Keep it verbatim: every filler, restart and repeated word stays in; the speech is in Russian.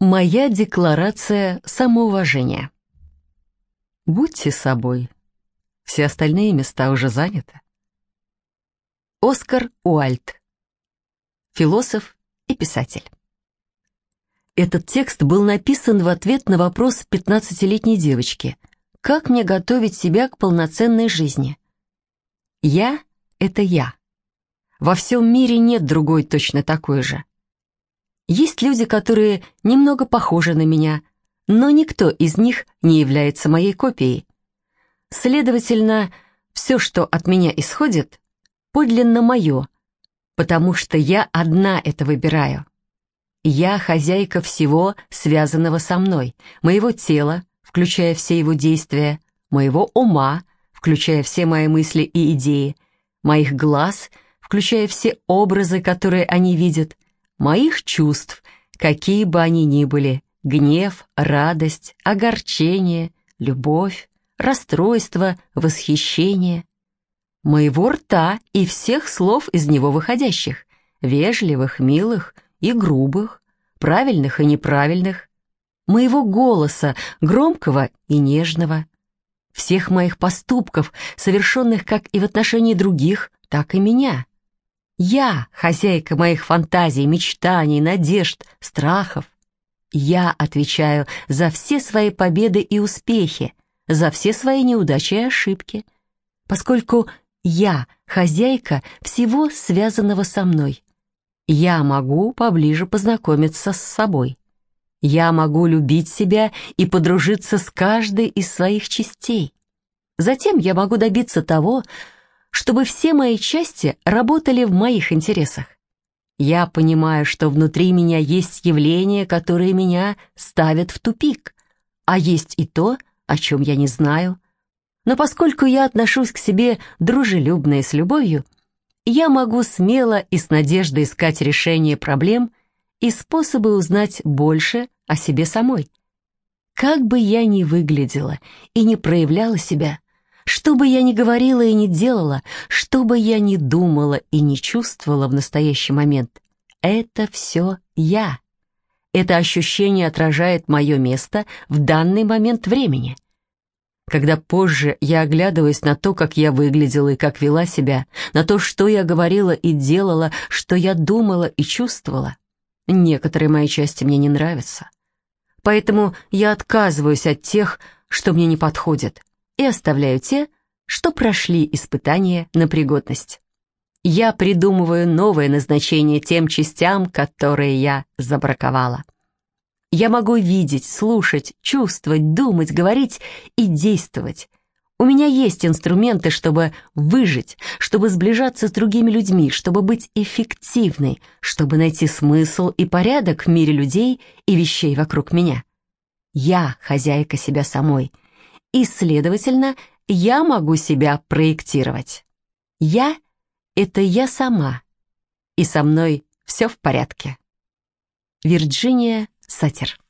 Моя декларация самоуважения. Будьте собой. Все остальные места уже заняты. Оскар Уальд. Философ и писатель. Этот текст был написан в ответ на вопрос пятнадцатилетней девочки: «Как мне готовить себя к полноценной жизни?» Я — это я. Во всем мире нет другой точно такой же. Есть люди, которые немного похожи на меня, но никто из них не является моей копией. Следовательно, все, что от меня исходит, подлинно мое, потому что я одна это выбираю. Я хозяйка всего, связанного со мной, моего тела, включая все его действия, моего ума, включая все мои мысли и идеи, моих глаз, включая все образы, которые они видят, моих чувств, какие бы они ни были: гнев, радость, огорчение, любовь, расстройство, восхищение, моего рта и всех слов из него выходящих, вежливых, милых и грубых, правильных и неправильных, моего голоса, громкого и нежного, всех моих поступков, совершенных как и в отношении других, так и меня. Я хозяйка моих фантазий, мечтаний, надежд, страхов. Я отвечаю за все свои победы и успехи, за все свои неудачи и ошибки, поскольку я хозяйка всего, связанного со мной. Я могу поближе познакомиться с собой. Я могу любить себя и подружиться с каждой из своих частей. Затем я могу добиться того, чтобы все мои части работали в моих интересах. Я понимаю, что внутри меня есть явления, которые меня ставят в тупик, а есть и то, о чем я не знаю. Но поскольку я отношусь к себе дружелюбно и с любовью, я могу смело и с надеждой искать решение проблем и способы узнать больше о себе самой. Как бы я ни выглядела и не проявляла себя, что бы я ни говорила и не делала, что бы я ни думала и не чувствовала в настоящий момент, это все я. Это ощущение отражает мое место в данный момент времени. Когда позже я оглядываюсь на то, как я выглядела и как вела себя, на то, что я говорила и делала, что я думала и чувствовала, некоторые мои части мне не нравятся. Поэтому я отказываюсь от тех, что мне не подходят, и оставляю те, что прошли испытания на пригодность. Я придумываю новое назначение тем частям, которые я забраковала. Я могу видеть, слушать, чувствовать, думать, говорить и действовать. У меня есть инструменты, чтобы выжить, чтобы сближаться с другими людьми, чтобы быть эффективной, чтобы найти смысл и порядок в мире людей и вещей вокруг меня. Я хозяйка себя самой, и, следовательно, я могу себя проектировать. Я — это я сама, и со мной все в порядке. Вирджиния Сатир.